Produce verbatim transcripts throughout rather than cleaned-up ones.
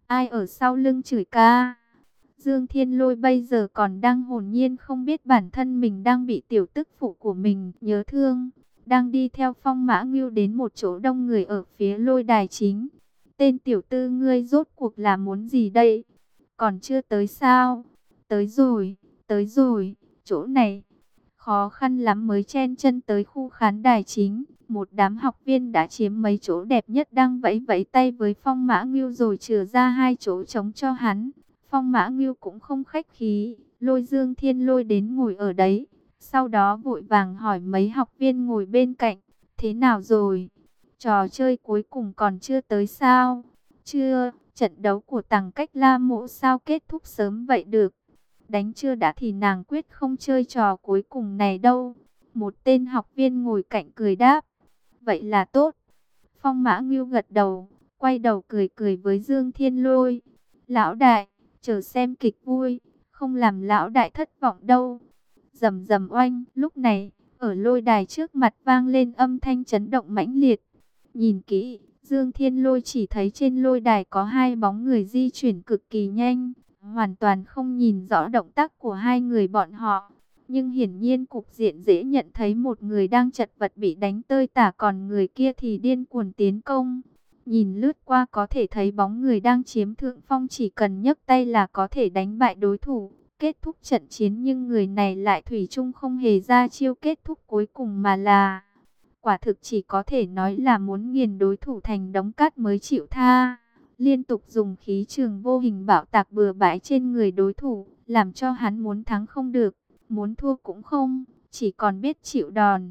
Ai ở sau lưng chửi ca? Dương Thiên Lôi bây giờ còn đang hồn nhiên không biết bản thân mình đang bị tiểu tức phụ của mình nhớ thương. Đang đi theo Phong Mã Ngưu đến một chỗ đông người ở phía lôi đài chính. Tên tiểu tư ngươi rốt cuộc là muốn gì đây? Còn chưa tới sao? Tới rồi, tới rồi, chỗ này. Khó khăn lắm mới chen chân tới khu khán đài chính. Một đám học viên đã chiếm mấy chỗ đẹp nhất đang vẫy vẫy tay với Phong Mã Ngưu rồi chừa ra hai chỗ trống cho hắn. Phong Mã Ngưu cũng không khách khí, lôi Dương Thiên Lôi đến ngồi ở đấy. Sau đó vội vàng hỏi mấy học viên ngồi bên cạnh, thế nào rồi? Trò chơi cuối cùng còn chưa tới sao? Chưa, trận đấu của Tằng Cách La Mộ sao kết thúc sớm vậy được? Đánh chưa đã thì nàng quyết không chơi trò cuối cùng này đâu. Một tên học viên ngồi cạnh cười đáp, vậy là tốt. Phong Mã Ngưu gật đầu, quay đầu cười cười với Dương Thiên Lôi. Lão đại, chờ xem kịch vui, không làm lão đại thất vọng đâu. Rầm rầm oanh, lúc này, ở lôi đài trước mặt vang lên âm thanh chấn động mãnh liệt. Nhìn kỹ, Dương Thiên Lôi chỉ thấy trên lôi đài có hai bóng người di chuyển cực kỳ nhanh, hoàn toàn không nhìn rõ động tác của hai người bọn họ. Nhưng hiển nhiên cục diện dễ nhận thấy một người đang chật vật bị đánh tơi tả, còn người kia thì điên cuồng tiến công. Nhìn lướt qua có thể thấy bóng người đang chiếm thượng phong chỉ cần nhấc tay là có thể đánh bại đối thủ, kết thúc trận chiến, nhưng người này lại thủy chung không hề ra chiêu kết thúc cuối cùng mà là... Quả thực chỉ có thể nói là muốn nghiền đối thủ thành đống cát mới chịu tha. Liên tục dùng khí trường vô hình bạo tạc bừa bãi trên người đối thủ, làm cho hắn muốn thắng không được, muốn thua cũng không, chỉ còn biết chịu đòn.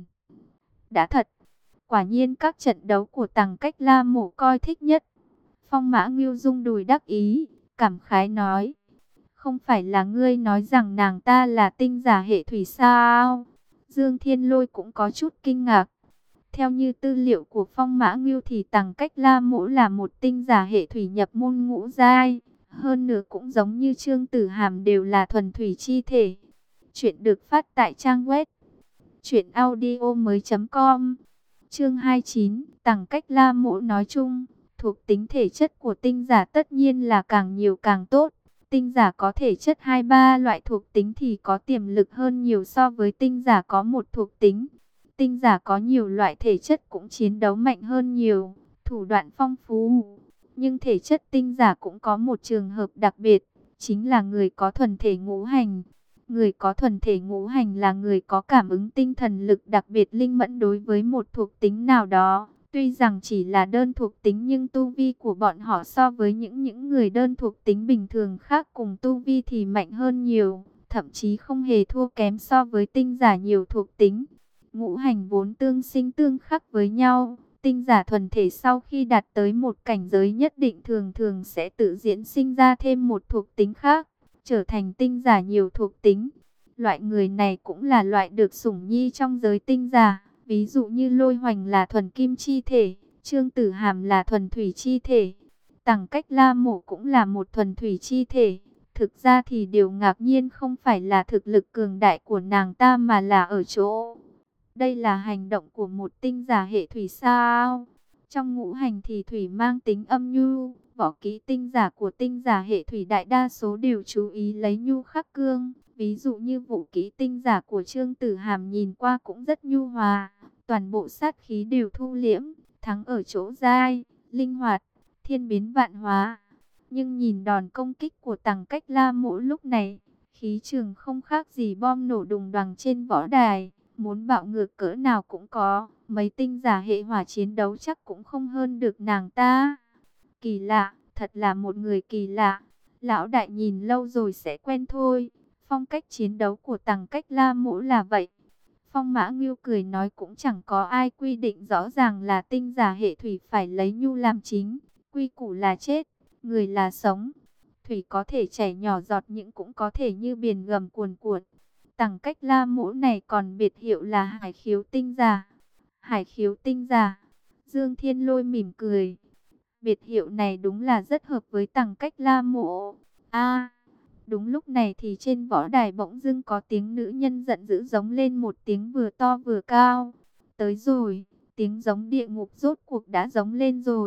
Đã thật, quả nhiên các trận đấu của Tằng Cách La Mộ coi thích nhất. Phong Mã Ngưu rung đùi đắc ý, cảm khái nói. Không phải là ngươi nói rằng nàng ta là tinh giả hệ thủy sao? Dương Thiên Lôi cũng có chút kinh ngạc. Theo như tư liệu của Phong Mã Ngưu thì Tằng Cách La Mộ là một tinh giả hệ thủy nhập môn ngũ giai. Hơn nữa cũng giống như Trương Tử Hàm đều là thuần thủy chi thể. Chuyện được phát tại trang web truyện audio mới chấm com. Chương hai mươi chín, Tằng Cách La Mộ nói chung, thuộc tính thể chất của tinh giả tất nhiên là càng nhiều càng tốt. Tinh giả có thể chất hai ba loại thuộc tính thì có tiềm lực hơn nhiều so với tinh giả có một thuộc tính. Tinh giả có nhiều loại thể chất cũng chiến đấu mạnh hơn nhiều, thủ đoạn phong phú. Nhưng thể chất tinh giả cũng có một trường hợp đặc biệt, chính là người có thuần thể ngũ hành. Người có thuần thể ngũ hành là người có cảm ứng tinh thần lực đặc biệt linh mẫn đối với một thuộc tính nào đó. Tuy rằng chỉ là đơn thuộc tính nhưng tu vi của bọn họ so với những những người đơn thuộc tính bình thường khác cùng tu vi thì mạnh hơn nhiều, thậm chí không hề thua kém so với tinh giả nhiều thuộc tính. Ngũ hành vốn tương sinh tương khắc với nhau, tinh giả thuần thể sau khi đạt tới một cảnh giới nhất định thường thường sẽ tự diễn sinh ra thêm một thuộc tính khác, trở thành tinh giả nhiều thuộc tính. Loại người này cũng là loại được sủng nhi trong giới tinh giả. Ví dụ như Lôi Hoành là thuần kim chi thể, Trương Tử Hàm là thuần thủy chi thể, Tằng Cách La Mộ cũng là một thuần thủy chi thể. Thực ra thì điều ngạc nhiên không phải là thực lực cường đại của nàng ta mà là ở chỗ. Đây là hành động của một tinh giả hệ thủy sao? Trong ngũ hành thì thủy mang tính âm nhu, võ kỹ tinh giả của tinh giả hệ thủy đại đa số đều chú ý lấy nhu khắc cương. Ví dụ như vũ kỹ tinh giả của Trương Tử Hàm nhìn qua cũng rất nhu hòa, toàn bộ sát khí đều thu liễm, thắng ở chỗ dai, linh hoạt, thiên biến vạn hóa. Nhưng nhìn đòn công kích của Tằng Cách La Mộ lúc này, khí trường không khác gì bom nổ đùng đoàng trên võ đài, muốn bạo ngược cỡ nào cũng có, mấy tinh giả hệ hỏa chiến đấu chắc cũng không hơn được nàng ta. Kỳ lạ, thật là một người kỳ lạ, lão đại nhìn lâu rồi sẽ quen thôi. Phong cách chiến đấu của Tằng Cách La Mộ là vậy. Phong Mã Ngưu cười nói cũng chẳng có ai quy định rõ ràng là tinh giả hệ thủy phải lấy nhu làm chính. Quy củ là chết, người là sống. Thủy có thể chảy nhỏ giọt nhưng cũng có thể như biển gầm cuồn cuộn. Tằng Cách La Mộ này còn biệt hiệu là Hải Khiếu Tinh Giả. Hải Khiếu Tinh Giả. Dương Thiên Lôi mỉm cười. Biệt hiệu này đúng là rất hợp với Tằng Cách La Mộ. A. Đúng lúc này thì trên võ đài bỗng dưng có tiếng nữ nhân giận dữ giống lên một tiếng vừa to vừa cao. Tới rồi, tiếng giống địa ngục rốt cuộc đã giống lên rồi.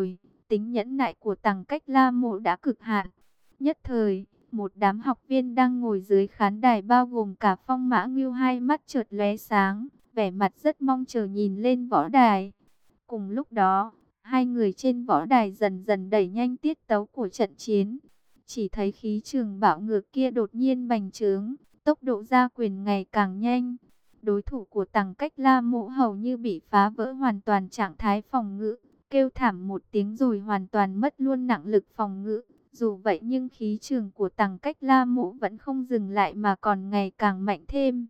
tính nhẫn nại của Tằng Cách La Mộ đã cực hạn. Nhất thời, một đám học viên đang ngồi dưới khán đài bao gồm cả Phong Mã Ngưu hai mắt chợt lóe sáng, vẻ mặt rất mong chờ nhìn lên võ đài. Cùng lúc đó, hai người trên võ đài dần dần đẩy nhanh tiết tấu của trận chiến. Chỉ thấy khí trường bạo ngược kia đột nhiên bành trướng, tốc độ ra quyền ngày càng nhanh. Đối thủ của Tằng Cách La Mộ hầu như bị phá vỡ hoàn toàn trạng thái phòng ngự, kêu thảm một tiếng rồi hoàn toàn mất luôn năng lực phòng ngự. Dù vậy nhưng khí trường của Tằng Cách La Mộ vẫn không dừng lại mà còn ngày càng mạnh thêm.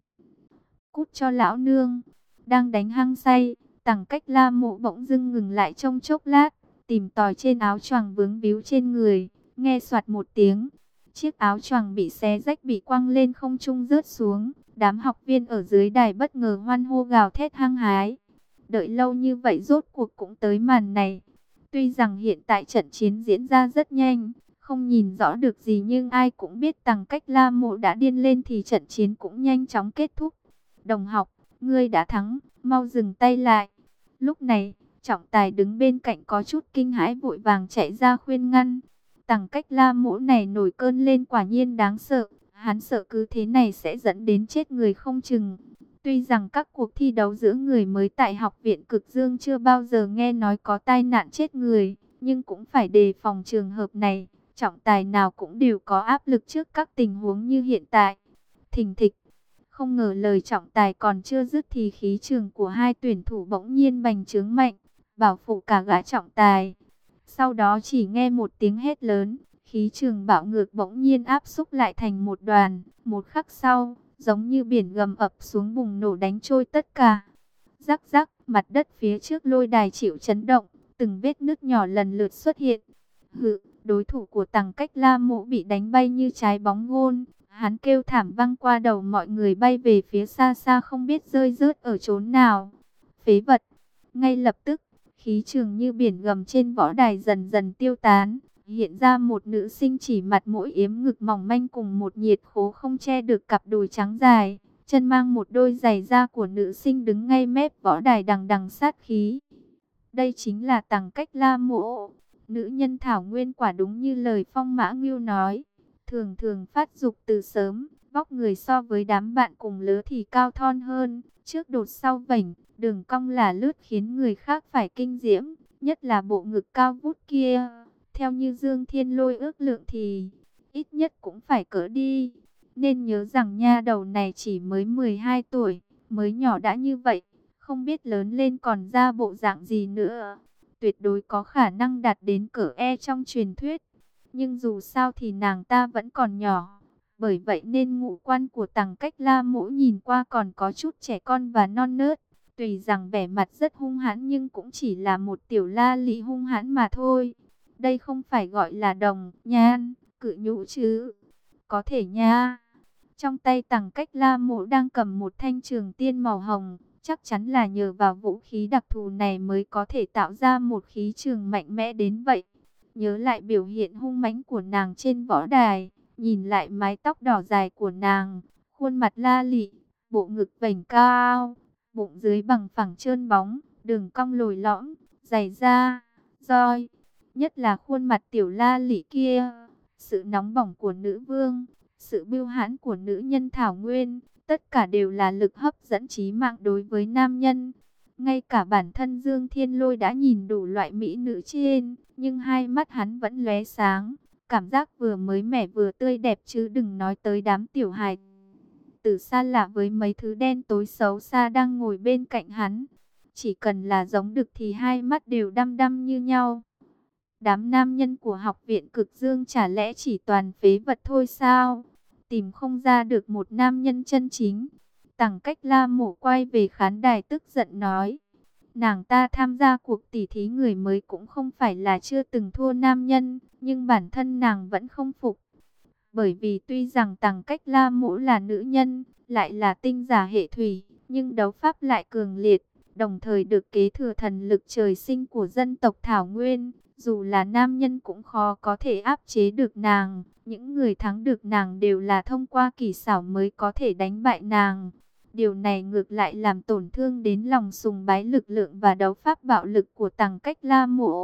Cút cho lão nương! Đang đánh hăng say, Tằng Cách La Mộ bỗng dưng ngừng lại trong chốc lát, tìm tòi trên áo choàng vướng víu trên người, nghe soạt một tiếng. Chiếc áo choàng bị xé rách bị quăng lên không trung rớt xuống. Đám học viên ở dưới đài bất ngờ hoan hô gào thét hăng hái. Đợi lâu như vậy rốt cuộc cũng tới màn này. Tuy rằng hiện tại trận chiến diễn ra rất nhanh, không nhìn rõ được gì nhưng ai cũng biết Tằng Cách La Mộ đã điên lên thì trận chiến cũng nhanh chóng kết thúc. Đồng học, ngươi đã thắng, mau dừng tay lại. Lúc này, trọng tài đứng bên cạnh có chút kinh hãi vội vàng chạy ra khuyên ngăn. Tằng Cách La Mộ này nổi cơn lên quả nhiên đáng sợ. Hắn sợ cứ thế này sẽ dẫn đến chết người không chừng. Tuy rằng các cuộc thi đấu giữa người mới tại học viện Cực Dương chưa bao giờ nghe nói có tai nạn chết người, nhưng cũng phải đề phòng trường hợp này. Trọng tài nào cũng đều có áp lực trước các tình huống như hiện tại. Thình thịch, không ngờ lời trọng tài còn chưa dứt thì khí trường của hai tuyển thủ bỗng nhiên bành trướng mạnh, bảo phủ cả gã trọng tài. Sau đó chỉ nghe một tiếng hét lớn. Khí trường bạo ngược bỗng nhiên áp xúc lại thành một đoàn, một khắc sau, giống như biển gầm ập xuống bùng nổ đánh trôi tất cả. Rắc rắc, mặt đất phía trước lôi đài chịu chấn động, từng vết nứt nhỏ lần lượt xuất hiện. Hự, đối thủ của Tằng Cách La Mộ bị đánh bay như trái bóng gôn, hắn kêu thảm văng qua đầu mọi người bay về phía xa xa không biết rơi rớt ở chốn nào. Phế vật, ngay lập tức, khí trường như biển gầm trên võ đài dần dần tiêu tán. Hiện ra một nữ sinh chỉ mặt mũi yếm ngực mỏng manh cùng một nhiệt khố không che được cặp đùi trắng dài, chân mang một đôi giày da của nữ sinh đứng ngay mép võ đài đằng đằng sát khí. Đây chính là Tằng Cách La Mộ, nữ nhân thảo nguyên quả đúng như lời Phong Mã Ngưu nói, thường thường phát dục từ sớm, vóc người so với đám bạn cùng lứa thì cao thon hơn, trước đột sau vảnh, đường cong là lướt khiến người khác phải kinh diễm, nhất là bộ ngực cao vút kia. Theo như Dương Thiên Lôi ước lượng thì ít nhất cũng phải cỡ đi. Nên nhớ rằng nha đầu này chỉ mới mười hai tuổi, mới nhỏ đã như vậy, không biết lớn lên còn ra bộ dạng gì nữa. Tuyệt đối có khả năng đạt đến cỡ E trong truyền thuyết. Nhưng dù sao thì nàng ta vẫn còn nhỏ. Bởi vậy nên ngũ quan của Tằng Cách La Mộ nhìn qua còn có chút trẻ con và non nớt. Tuy rằng vẻ mặt rất hung hãn nhưng cũng chỉ là một tiểu la lị hung hãn mà thôi. Đây không phải gọi là đồng, nhan, cự nhũ chứ. Có thể nha. Trong tay Tằng Cách La Mộ đang cầm một thanh trường tiên màu hồng. Chắc chắn là nhờ vào vũ khí đặc thù này mới có thể tạo ra một khí trường mạnh mẽ đến vậy. Nhớ lại biểu hiện hung mãnh của nàng trên võ đài. Nhìn lại mái tóc đỏ dài của nàng. Khuôn mặt la lị, bộ ngực vành cao. Bụng dưới bằng phẳng trơn bóng, đường cong lồi lõm, dày da, roi. Nhất là khuôn mặt tiểu la lị kia, sự nóng bỏng của nữ vương, sự bưu hãn của nữ nhân thảo nguyên, tất cả đều là lực hấp dẫn chí mạng đối với nam nhân. Ngay cả bản thân Dương Thiên Lôi đã nhìn đủ loại mỹ nữ trên, nhưng hai mắt hắn vẫn lóe sáng, cảm giác vừa mới mẻ vừa tươi đẹp chứ đừng nói tới đám tiểu hài tử xa lạ với mấy thứ đen tối xấu xa đang ngồi bên cạnh hắn. Chỉ cần là giống đực thì hai mắt đều đăm đăm như nhau. Đám nam nhân của học viện Cực Dương chả lẽ chỉ toàn phế vật thôi sao? Tìm không ra được một nam nhân chân chính. Tằng Cách La Mộ quay về khán đài tức giận nói. Nàng ta tham gia cuộc tỉ thí người mới cũng không phải là chưa từng thua nam nhân, nhưng bản thân nàng vẫn không phục. Bởi vì tuy rằng Tằng Cách La Mộ là nữ nhân, lại là tinh giả hệ thủy, nhưng đấu pháp lại cường liệt, đồng thời được kế thừa thần lực trời sinh của dân tộc Thảo Nguyên. Dù là nam nhân cũng khó có thể áp chế được nàng. Những người thắng được nàng đều là thông qua kỳ xảo mới có thể đánh bại nàng. Điều này ngược lại làm tổn thương đến lòng sùng bái lực lượng và đấu pháp bạo lực của Tằng Cách La Mộ,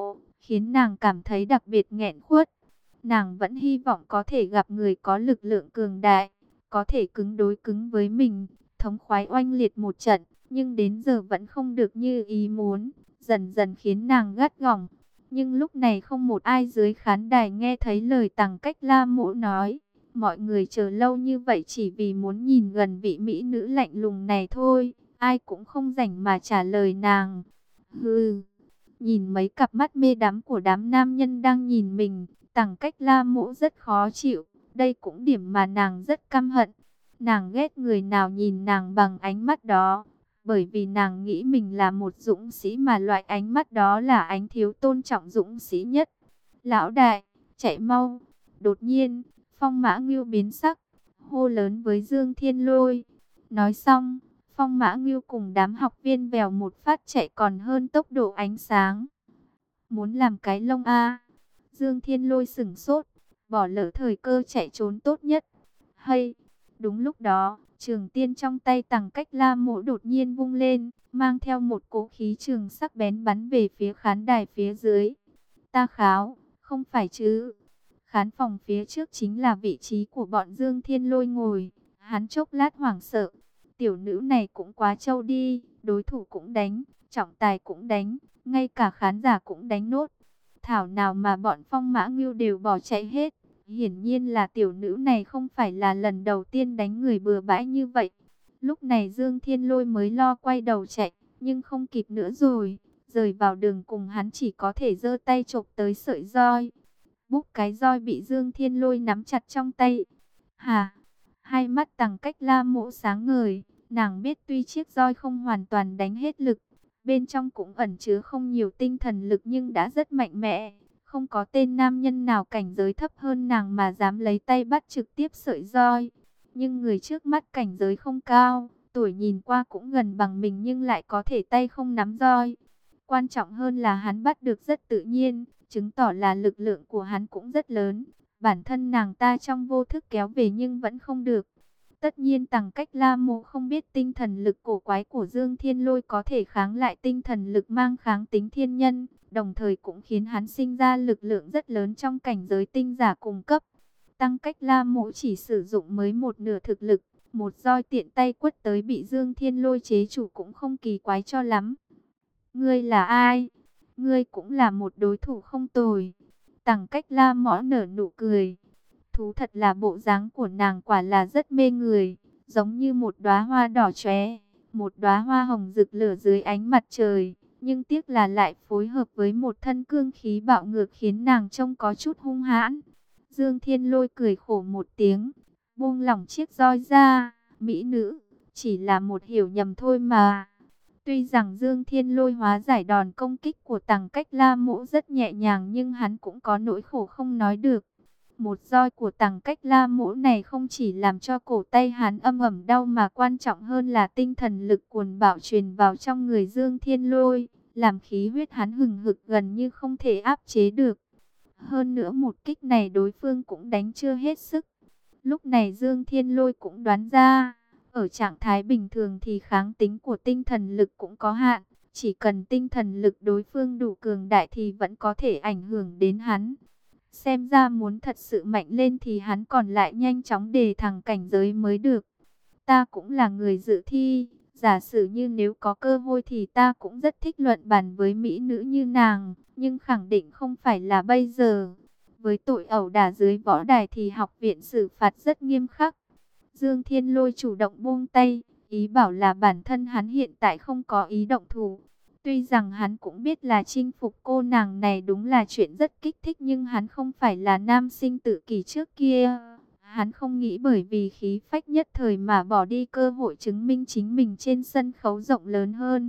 khiến nàng cảm thấy đặc biệt nghẹn khuất. Nàng vẫn hy vọng có thể gặp người có lực lượng cường đại, có thể cứng đối cứng với mình, thống khoái oanh liệt một trận, nhưng đến giờ vẫn không được như ý muốn, dần dần khiến nàng gắt gỏng. Nhưng lúc này không một ai dưới khán đài nghe thấy lời Tằng Cách La Mộ nói. Mọi người chờ lâu như vậy chỉ vì muốn nhìn gần vị mỹ nữ lạnh lùng này thôi, ai cũng không rảnh mà trả lời nàng. Hừ, nhìn mấy cặp mắt mê đắm của đám nam nhân đang nhìn mình, Tằng Cách La Mộ rất khó chịu, đây cũng điểm mà nàng rất căm hận. Nàng ghét người nào nhìn nàng bằng ánh mắt đó, bởi vì nàng nghĩ mình là một dũng sĩ mà loại ánh mắt đó là ánh thiếu tôn trọng dũng sĩ nhất. Lão đại, chạy mau. Đột nhiên, Phong Mã Ngưu biến sắc, hô lớn với Dương Thiên Lôi. Nói xong, Phong Mã Ngưu cùng đám học viên vèo một phát chạy còn hơn tốc độ ánh sáng. Muốn làm cái lông a? Dương Thiên Lôi sửng sốt, bỏ lỡ thời cơ chạy trốn tốt nhất. Hay, đúng lúc đó, trường tiên trong tay Tằng Cách La Mộ đột nhiên vung lên, mang theo một cỗ khí trường sắc bén bắn về phía khán đài phía dưới. Ta kháo, không phải chứ? Khán phòng phía trước chính là vị trí của bọn Dương Thiên Lôi ngồi. Hắn chốc lát hoảng sợ. Tiểu nữ này cũng quá trâu đi, đối thủ cũng đánh, trọng tài cũng đánh, ngay cả khán giả cũng đánh nốt. Thảo nào mà bọn Phong Mã Ngưu đều bỏ chạy hết. Hiển nhiên là tiểu nữ này không phải là lần đầu tiên đánh người bừa bãi như vậy. Lúc này Dương Thiên Lôi mới lo quay đầu chạy, nhưng không kịp nữa rồi. Rời vào đường cùng hắn chỉ có thể giơ tay chộp tới sợi roi. Búp cái roi bị Dương Thiên Lôi nắm chặt trong tay. Hà, hai mắt Tằng Cách La Mộ sáng ngời. Nàng biết tuy chiếc roi không hoàn toàn đánh hết lực, bên trong cũng ẩn chứa không nhiều tinh thần lực nhưng đã rất mạnh mẽ. Không có tên nam nhân nào cảnh giới thấp hơn nàng mà dám lấy tay bắt trực tiếp sợi roi. Nhưng người trước mắt cảnh giới không cao, tuổi nhìn qua cũng gần bằng mình nhưng lại có thể tay không nắm roi. Quan trọng hơn là hắn bắt được rất tự nhiên, chứng tỏ là lực lượng của hắn cũng rất lớn. Bản thân nàng ta trong vô thức kéo về nhưng vẫn không được. Tất nhiên Tằng Cách La Mộ không biết tinh thần lực cổ quái của Dương Thiên Lôi có thể kháng lại tinh thần lực mang kháng tính thiên nhân, đồng thời cũng khiến hắn sinh ra lực lượng rất lớn trong cảnh giới tinh giả cùng cấp. Tằng Cách La Mộ chỉ sử dụng mới một nửa thực lực, một roi tiện tay quất tới bị Dương Thiên Lôi chế chủ cũng không kỳ quái cho lắm. Ngươi là ai? Ngươi cũng là một đối thủ không tồi. Tằng Cách La Mõ nở nụ cười. Thú thật là bộ dáng của nàng quả là rất mê người, giống như một đóa hoa đỏ chóe, một đóa hoa hồng rực lửa dưới ánh mặt trời, nhưng tiếc là lại phối hợp với một thân cương khí bạo ngược khiến nàng trông có chút hung hãn. Dương Thiên Lôi cười khổ một tiếng, buông lỏng chiếc roi ra, mỹ nữ, chỉ là một hiểu nhầm thôi mà. Tuy rằng Dương Thiên Lôi hóa giải đòn công kích của Tằng Cách La Mộ rất nhẹ nhàng nhưng hắn cũng có nỗi khổ không nói được. Một roi của Tằng Cách La Mộ này không chỉ làm cho cổ tay hắn âm ầm đau mà quan trọng hơn là tinh thần lực cuồn bạo truyền vào trong người Dương Thiên Lôi, làm khí huyết hắn hừng hực gần như không thể áp chế được. Hơn nữa một kích này đối phương cũng đánh chưa hết sức. Lúc này Dương Thiên Lôi cũng đoán ra, ở trạng thái bình thường thì kháng tính của tinh thần lực cũng có hạn, chỉ cần tinh thần lực đối phương đủ cường đại thì vẫn có thể ảnh hưởng đến hắn. Xem ra muốn thật sự mạnh lên thì hắn còn lại nhanh chóng đề thăng cảnh giới mới được. Ta cũng là người dự thi, giả sử như nếu có cơ hội thì ta cũng rất thích luận bàn với mỹ nữ như nàng, nhưng khẳng định không phải là bây giờ. Với tội ẩu đả dưới võ đài thì học viện xử phạt rất nghiêm khắc. Dương Thiên Lôi chủ động buông tay, ý bảo là bản thân hắn hiện tại không có ý động thủ. Tuy rằng hắn cũng biết là chinh phục cô nàng này đúng là chuyện rất kích thích nhưng hắn không phải là nam sinh tự kỷ trước kia. Hắn không nghĩ bởi vì khí phách nhất thời mà bỏ đi cơ hội chứng minh chính mình trên sân khấu rộng lớn hơn.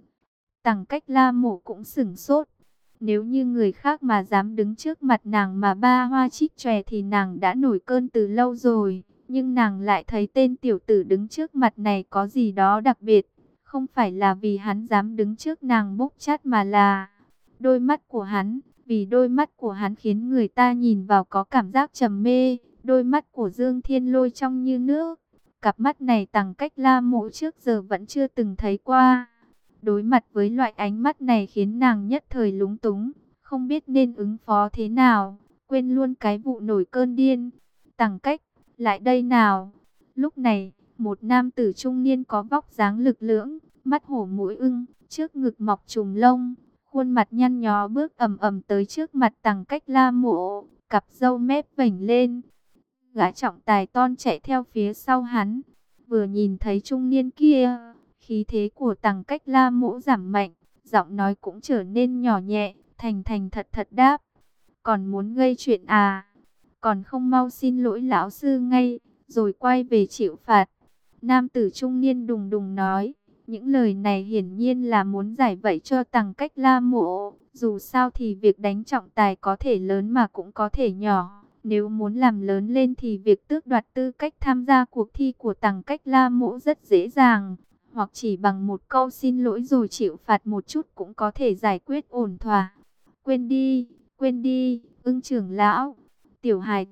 Tằng Cách La Mộ cũng sửng sốt. Nếu như người khác mà dám đứng trước mặt nàng mà ba hoa trích chòe thì nàng đã nổi cơn từ lâu rồi. Nhưng nàng lại thấy tên tiểu tử đứng trước mặt này có gì đó đặc biệt. Không phải là vì hắn dám đứng trước nàng bốc chát mà là đôi mắt của hắn. Vì đôi mắt của hắn khiến người ta nhìn vào có cảm giác trầm mê. Đôi mắt của Dương Thiên Lôi trong như nước. Cặp mắt này Tằng Cách La Mộ trước giờ vẫn chưa từng thấy qua. Đối mặt với loại ánh mắt này khiến nàng nhất thời lúng túng. không biết nên ứng phó thế nào, quên luôn cái vụ nổi cơn điên. Tằng Cách, lại đây nào. Lúc này, một nam tử trung niên có vóc dáng lực lưỡng, mắt hổ mũi ưng, trước ngực mọc trùm lông, khuôn mặt nhăn nhó bước ầm ầm tới trước mặt Tằng Cách La Mộ, cặp râu mép vểnh lên. Gã trọng tài ton chạy theo phía sau hắn, vừa nhìn thấy trung niên kia, khí thế của Tằng Cách La Mộ giảm mạnh, giọng nói cũng trở nên nhỏ nhẹ, thành thành thật thật đáp: còn muốn gây chuyện à? Còn không mau xin lỗi lão sư ngay, rồi quay về chịu phạt. Nam tử trung niên đùng đùng nói, những lời này hiển nhiên là muốn giải vây cho Tằng Cách La Mộ. Dù sao thì việc đánh trọng tài có thể lớn mà cũng có thể nhỏ. Nếu muốn làm lớn lên thì việc tước đoạt tư cách tham gia cuộc thi của Tằng Cách La Mộ rất dễ dàng. Hoặc chỉ bằng một câu xin lỗi rồi chịu phạt một chút cũng có thể giải quyết ổn thỏa. Quên đi, quên đi, Ưng trưởng lão. Tiểu hài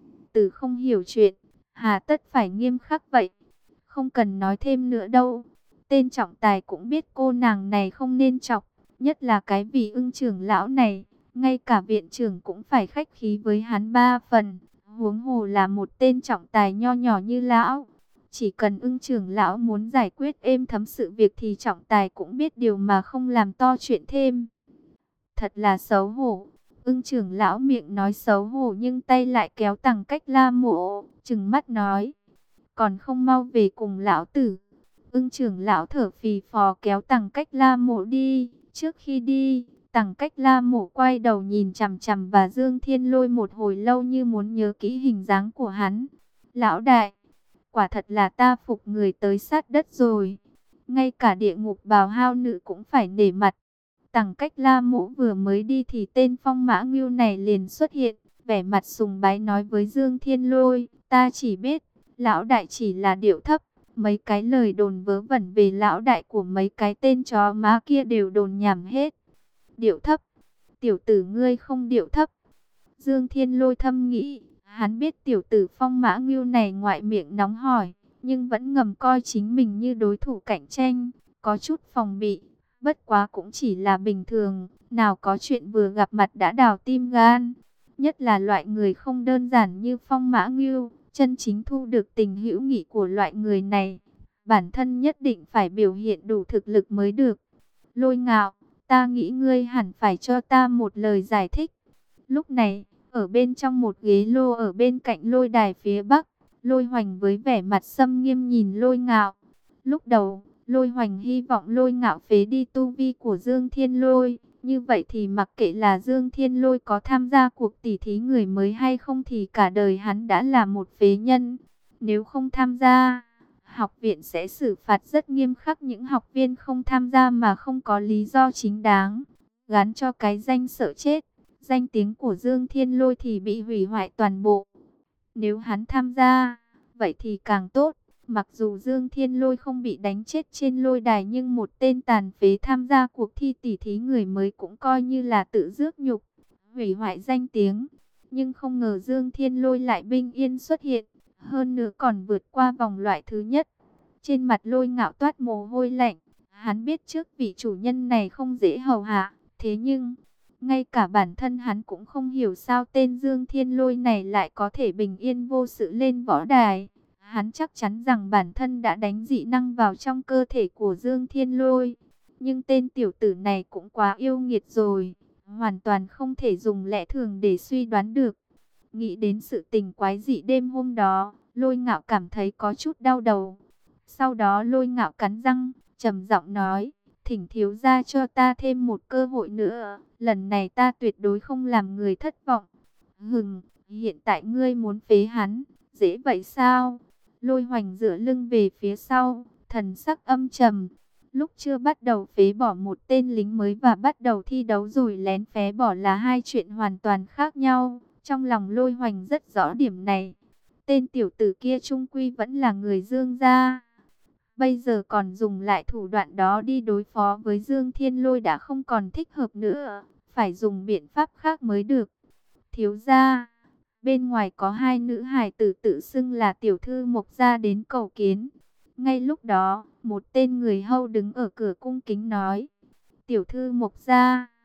tử không hiểu chuyện, hà tất phải nghiêm khắc vậy. Không cần nói thêm nữa đâu. Tên trọng tài cũng biết cô nàng này không nên chọc, nhất là cái vị Ưng trưởng lão này. Ngay cả viện trưởng cũng phải khách khí với hắn ba phần. Huống hồ là một tên trọng tài nho nhỏ như lão. Chỉ cần Ưng trưởng lão muốn giải quyết êm thấm sự việc thì trọng tài cũng biết điều mà không làm to chuyện thêm. Thật là xấu hổ. Ưng trưởng lão miệng nói xấu hổ nhưng tay lại kéo Tằng Cách La Mộ, trừng mắt nói: còn không mau về cùng lão tử. Ưng trưởng lão thở phì phò kéo Tằng Cách La Mộ đi. Trước khi đi, Tằng Cách La Mộ quay đầu nhìn chằm chằm và Dương Thiên Lôi một hồi lâu như muốn nhớ kỹ hình dáng của hắn. Lão đại, quả thật là ta phục người tới sát đất rồi. Ngay cả địa ngục bào hao nữ cũng phải nể mặt. Tằng Cách La Mộ vừa mới đi thì tên Phong Mã Ngưu này liền xuất hiện, vẻ mặt sùng bái nói với Dương Thiên Lôi: ta chỉ biết, lão đại chỉ là điệu thấp. Mấy cái lời đồn vớ vẩn về lão đại của mấy cái tên chó má kia đều đồn nhảm hết. Điệu thấp? Tiểu tử ngươi không điệu thấp. Dương Thiên Lôi thầm nghĩ, hắn biết tiểu tử Phong Mã Ngưu này ngoại miệng nóng hỏi, nhưng vẫn ngầm coi chính mình như đối thủ cạnh tranh, có chút phòng bị. Bất quá cũng chỉ là bình thường, nào có chuyện vừa gặp mặt đã đào tim gan. Nhất là loại người không đơn giản như Phong Mã Ngưu, chân chính thu được tình hữu nghị của loại người này. Bản thân nhất định phải biểu hiện đủ thực lực mới được. Lôi Ngạo, ta nghĩ ngươi hẳn phải cho ta một lời giải thích. Lúc này, ở bên trong một ghế lô ở bên cạnh lôi đài phía bắc, Lôi Hoành với vẻ mặt xâm nghiêm nhìn Lôi Ngạo. Lúc đầu, Lôi Hoành hy vọng Lôi Ngạo phế đi tu vi của Dương Thiên Lôi. Như vậy thì mặc kệ là Dương Thiên Lôi có tham gia cuộc tỉ thí người mới hay không thì cả đời hắn đã là một phế nhân. Nếu không tham gia, học viện sẽ xử phạt rất nghiêm khắc những học viên không tham gia mà không có lý do chính đáng. Gán cho cái danh sợ chết, danh tiếng của Dương Thiên Lôi thì bị hủy hoại toàn bộ. Nếu hắn tham gia, vậy thì càng tốt. Mặc dù Dương Thiên Lôi không bị đánh chết trên lôi đài nhưng một tên tàn phế tham gia cuộc thi tỉ thí người mới cũng coi như là tự rước nhục, hủy hoại danh tiếng. Nhưng không ngờ Dương Thiên Lôi lại bình yên xuất hiện, hơn nữa còn vượt qua vòng loại thứ nhất. Trên mặt Lôi Ngạo toát mồ hôi lạnh, hắn biết trước vị chủ nhân này không dễ hầu hạ, thế nhưng ngay cả bản thân hắn cũng không hiểu sao tên Dương Thiên Lôi này lại có thể bình yên vô sự lên võ đài. Hắn chắc chắn rằng bản thân đã đánh dị năng vào trong cơ thể của Dương Thiên Lôi. Nhưng tên tiểu tử này cũng quá yêu nghiệt rồi, hoàn toàn không thể dùng lẽ thường để suy đoán được. Nghĩ đến sự tình quái dị đêm hôm đó, Lôi Ngạo cảm thấy có chút đau đầu. Sau đó Lôi Ngạo cắn răng, trầm giọng nói: thỉnh thiếu gia cho ta thêm một cơ hội nữa, lần này ta tuyệt đối không làm người thất vọng. Hừng, hiện tại ngươi muốn phế hắn, dễ vậy sao? Lôi Hoành dựa lưng về phía sau, thần sắc âm trầm. Lúc chưa bắt đầu phế bỏ một tên lính mới và bắt đầu thi đấu rồi lén phế bỏ là hai chuyện hoàn toàn khác nhau. Trong lòng Lôi Hoành rất rõ điểm này. Tên tiểu tử kia trung quy vẫn là người Dương gia. Bây giờ còn dùng lại thủ đoạn đó đi đối phó với Dương Thiên Lôi đã không còn thích hợp nữa. Phải dùng biện pháp khác mới được. Thiếu gia, bên ngoài có hai nữ hài tử tự xưng là tiểu thư Mộc gia đến cầu kiến. Ngay lúc đó, một tên người hầu đứng ở cửa cung kính nói: tiểu thư Mộc gia,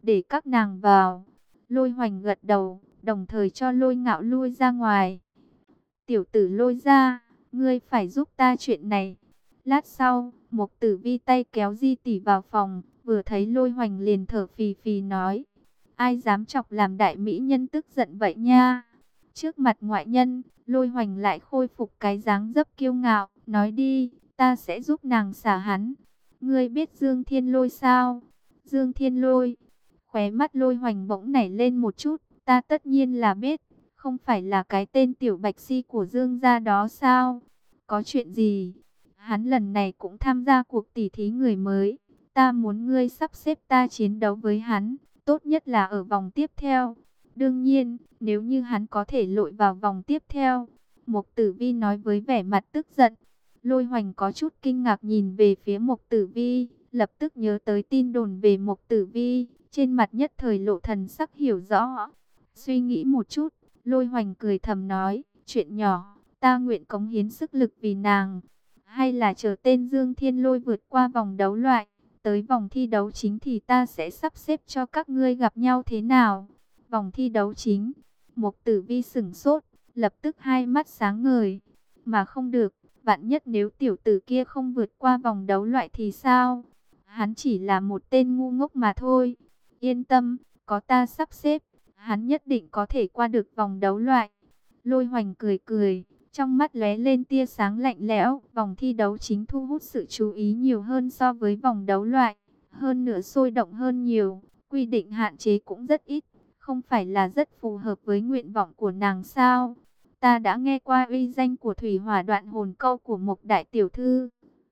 để các nàng vào. Lôi Hoành gật đầu, đồng thời cho Lôi Ngạo lui ra ngoài. Tiểu tử Lôi ra, ngươi phải giúp ta chuyện này. Lát sau, Mục Tử Vi tay kéo Di tỷ vào phòng, vừa thấy Lôi Hoành liền thở phì phì nói: ai dám chọc làm đại mỹ nhân tức giận vậy nha. Trước mặt ngoại nhân, Lôi Hoành lại khôi phục cái dáng dấp kiêu ngạo, nói đi, ta sẽ giúp nàng xả hắn. Ngươi biết Dương Thiên Lôi sao? Dương Thiên Lôi. Khóe mắt Lôi Hoành bỗng nảy lên một chút, ta tất nhiên là biết, không phải là cái tên tiểu bạch si của Dương gia đó sao? Có chuyện gì? Hắn lần này cũng tham gia cuộc tỉ thí người mới, ta muốn ngươi sắp xếp ta chiến đấu với hắn, tốt nhất là ở vòng tiếp theo. Đương nhiên, nếu như hắn có thể lội vào vòng tiếp theo. Mục Tử Vi nói với vẻ mặt tức giận. Lôi Hoành có chút kinh ngạc nhìn về phía Mục Tử Vi, lập tức nhớ tới tin đồn về Mục Tử Vi, trên mặt nhất thời lộ thần sắc hiểu rõ. Suy nghĩ một chút, Lôi Hoành cười thầm nói, chuyện nhỏ, ta nguyện cống hiến sức lực vì nàng. Hay là chờ tên Dương Thiên Lôi vượt qua vòng đấu loại, tới vòng thi đấu chính thì ta sẽ sắp xếp cho các ngươi gặp nhau thế nào? Vòng thi đấu chính. Mục Tử Vi sửng sốt, lập tức hai mắt sáng ngời. Mà không được, vạn nhất nếu tiểu tử kia không vượt qua vòng đấu loại thì sao? Hắn chỉ là một tên ngu ngốc mà thôi. Yên tâm, có ta sắp xếp, hắn nhất định có thể qua được vòng đấu loại. Lôi Hoành cười cười, trong mắt lóe lên tia sáng lạnh lẽo. Vòng thi đấu chính thu hút sự chú ý nhiều hơn so với vòng đấu loại, hơn nữa sôi động hơn nhiều, quy định hạn chế cũng rất ít, không phải là rất phù hợp với nguyện vọng của nàng sao? Ta đã nghe qua uy danh của thủy hỏa đoạn hồn câu của Mục đại tiểu thư.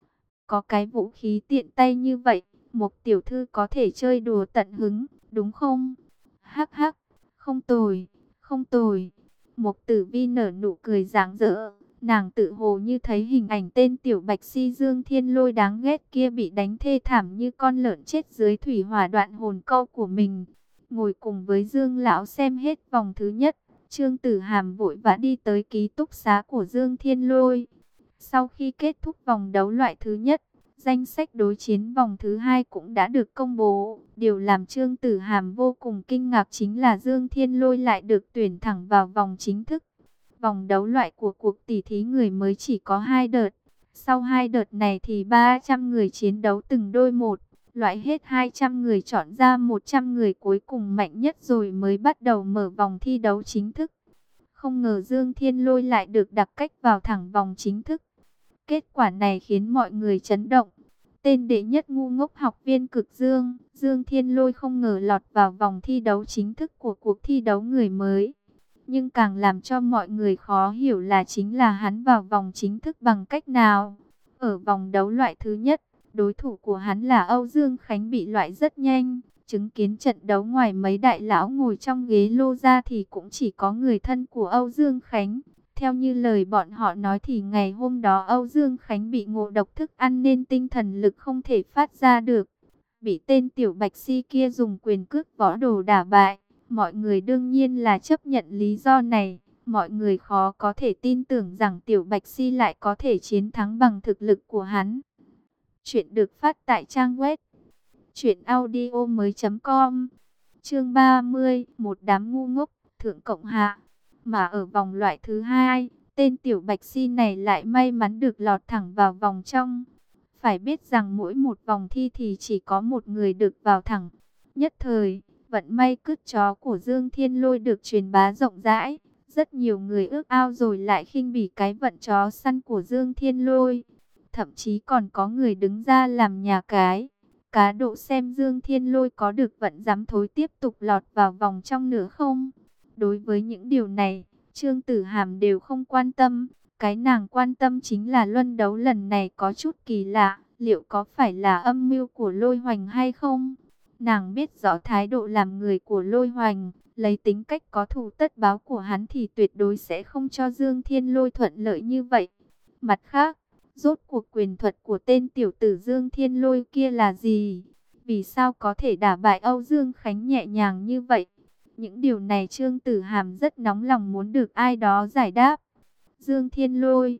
Có cái vũ khí tiện tay như vậy, Mục tiểu thư có thể chơi đùa tận hứng, đúng không? Hắc hắc, không tồi, không tồi. Mục Tử Vi nở nụ cười rạng rỡ, nàng tự hồ như thấy hình ảnh tên tiểu bạch si Dương Thiên Lôi đáng ghét kia bị đánh thê thảm như con lợn chết dưới thủy hỏa đoạn hồn câu của mình. Ngồi cùng với Dương lão xem hết vòng thứ nhất, Trương Tử Hàm vội vã đi tới ký túc xá của Dương Thiên Lôi. Sau khi kết thúc vòng đấu loại thứ nhất, danh sách đối chiến vòng thứ hai cũng đã được công bố. Điều làm Trương Tử Hàm vô cùng kinh ngạc chính là Dương Thiên Lôi lại được tuyển thẳng vào vòng chính thức. Vòng đấu loại của cuộc tỉ thí người mới chỉ có hai đợt. Sau hai đợt này thì ba trăm người chiến đấu từng đôi một. Loại hết hai trăm người chọn ra một trăm người cuối cùng mạnh nhất rồi mới bắt đầu mở vòng thi đấu chính thức. Không ngờ Dương Thiên Lôi lại được đặt cách vào thẳng vòng chính thức. Kết quả này khiến mọi người chấn động. Tên đệ nhất ngu ngốc học viên cực Dương, Dương Thiên Lôi không ngờ lọt vào vòng thi đấu chính thức của cuộc thi đấu người mới. Nhưng càng làm cho mọi người khó hiểu là chính là hắn vào vòng chính thức bằng cách nào. Ở vòng đấu loại thứ nhất, đối thủ của hắn là Âu Dương Khánh bị loại rất nhanh. Chứng kiến trận đấu ngoài mấy đại lão ngồi trong ghế lô ra thì cũng chỉ có người thân của Âu Dương Khánh. Theo như lời bọn họ nói thì ngày hôm đó Âu Dương Khánh bị ngộ độc thức ăn nên tinh thần lực không thể phát ra được. Bị tên tiểu bạch si kia dùng quyền cước võ đồ đả bại. Mọi người đương nhiên là chấp nhận lý do này. Mọi người khó có thể tin tưởng rằng tiểu bạch si lại có thể chiến thắng bằng thực lực của hắn. Chuyện được phát tại trang web truyện audio mới chấm com. Chương ba mươi, một đám ngu ngốc, thượng cộng hạ. Mà ở vòng loại thứ hai, tên tiểu bạch si này lại may mắn được lọt thẳng vào vòng trong. Phải biết rằng mỗi một vòng thi thì chỉ có một người được vào thẳng. Nhất thời, vận may cứt chó của Dương Thiên Lôi được truyền bá rộng rãi. Rất nhiều người ước ao rồi lại khinh bỉ cái vận chó săn của Dương Thiên Lôi. Thậm chí còn có người đứng ra làm nhà cái cá độ xem Dương Thiên Lôi có được vận dám thối tiếp tục lọt vào vòng trong nữa không. Đối với những điều này, Trương Tử Hàm đều không quan tâm. Cái nàng quan tâm chính là luân đấu lần này có chút kỳ lạ. Liệu có phải là âm mưu của Lôi Hoành hay không? Nàng biết rõ thái độ làm người của Lôi Hoành. Lấy tính cách có thù tất báo của hắn thì tuyệt đối sẽ không cho Dương Thiên Lôi thuận lợi như vậy. Mặt khác, rốt cuộc quyền thuật của tên tiểu tử Dương Thiên Lôi kia là gì? Vì sao có thể đả bại Âu Dương Khánh nhẹ nhàng như vậy? Những điều này Trương Tử Hàm rất nóng lòng muốn được ai đó giải đáp. Dương Thiên Lôi,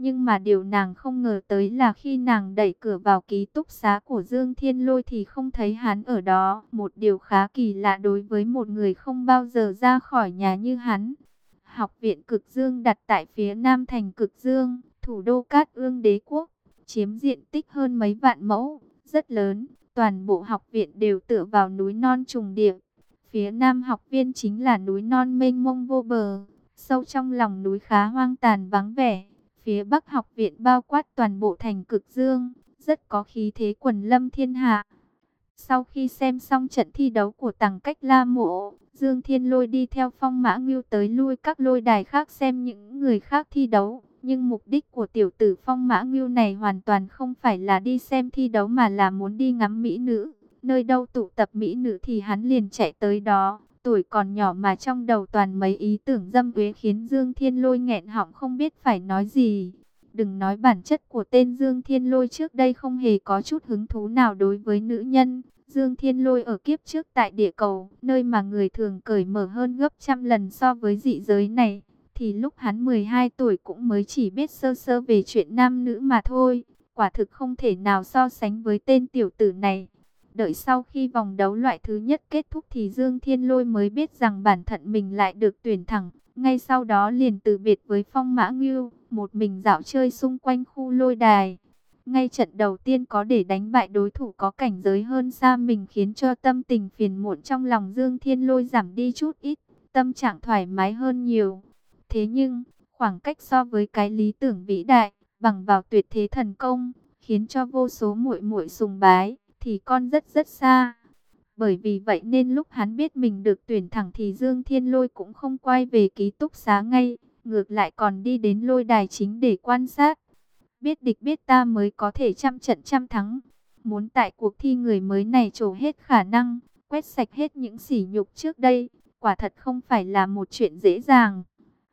Nhưng mà điều nàng không ngờ tới là khi nàng đẩy cửa vào ký túc xá của Dương Thiên Lôi thì không thấy hắn ở đó. Một điều khá kỳ lạ đối với một người không bao giờ ra khỏi nhà như hắn. Học viện Cực Dương đặt tại phía nam thành Cực Dương, thủ đô Cát Ương Đế quốc, chiếm diện tích hơn mấy vạn mẫu, rất lớn. Toàn bộ học viện đều tựa vào núi non trùng điệp. Phía nam học viên chính là núi non mênh mông vô bờ, sâu trong lòng núi khá hoang tàn vắng vẻ. Phía bắc học viện bao quát toàn bộ thành Cực Dương, rất có khí thế quần lâm thiên hạ. Sau khi xem xong trận thi đấu của Tằng Cách La Mộ, Dương Thiên Lôi đi theo Phong Mã Ngưu tới lui các lôi đài khác xem những người khác thi đấu. Nhưng mục đích của tiểu tử Phong Mã Ngưu này hoàn toàn không phải là đi xem thi đấu mà là muốn đi ngắm mỹ nữ. Nơi đâu tụ tập mỹ nữ thì hắn liền chạy tới đó. Tuổi còn nhỏ mà trong đầu toàn mấy ý tưởng dâm uế khiến Dương Thiên Lôi nghẹn họng không biết phải nói gì. Đừng nói bản chất của tên Dương Thiên Lôi trước đây không hề có chút hứng thú nào đối với nữ nhân. Dương Thiên Lôi ở kiếp trước tại địa cầu, nơi mà người thường cởi mở hơn gấp trăm lần so với dị giới này, thì lúc hắn mười hai tuổi cũng mới chỉ biết sơ sơ về chuyện nam nữ mà thôi. Quả thực không thể nào so sánh với tên tiểu tử này. Đợi sau khi vòng đấu loại thứ nhất kết thúc thì Dương Thiên Lôi mới biết rằng bản thân mình lại được tuyển thẳng. Ngay sau đó liền từ biệt với Phong Mã Ngưu, một mình dạo chơi xung quanh khu lôi đài. Ngay trận đầu tiên có để đánh bại đối thủ có cảnh giới hơn xa mình khiến cho tâm tình phiền muộn trong lòng Dương Thiên Lôi giảm đi chút ít, tâm trạng thoải mái hơn nhiều. Thế nhưng, khoảng cách so với cái lý tưởng vĩ đại, bằng vào tuyệt thế thần công, khiến cho vô số muội muội sùng bái, thì con rất rất xa. Bởi vì vậy nên lúc hắn biết mình được tuyển thẳng thì Dương Thiên Lôi cũng không quay về ký túc xá ngay, ngược lại còn đi đến lôi đài chính để quan sát. Biết địch biết ta mới có thể trăm trận trăm thắng. Muốn tại cuộc thi người mới này trổ hết khả năng, quét sạch hết những sỉ nhục trước đây, quả thật không phải là một chuyện dễ dàng.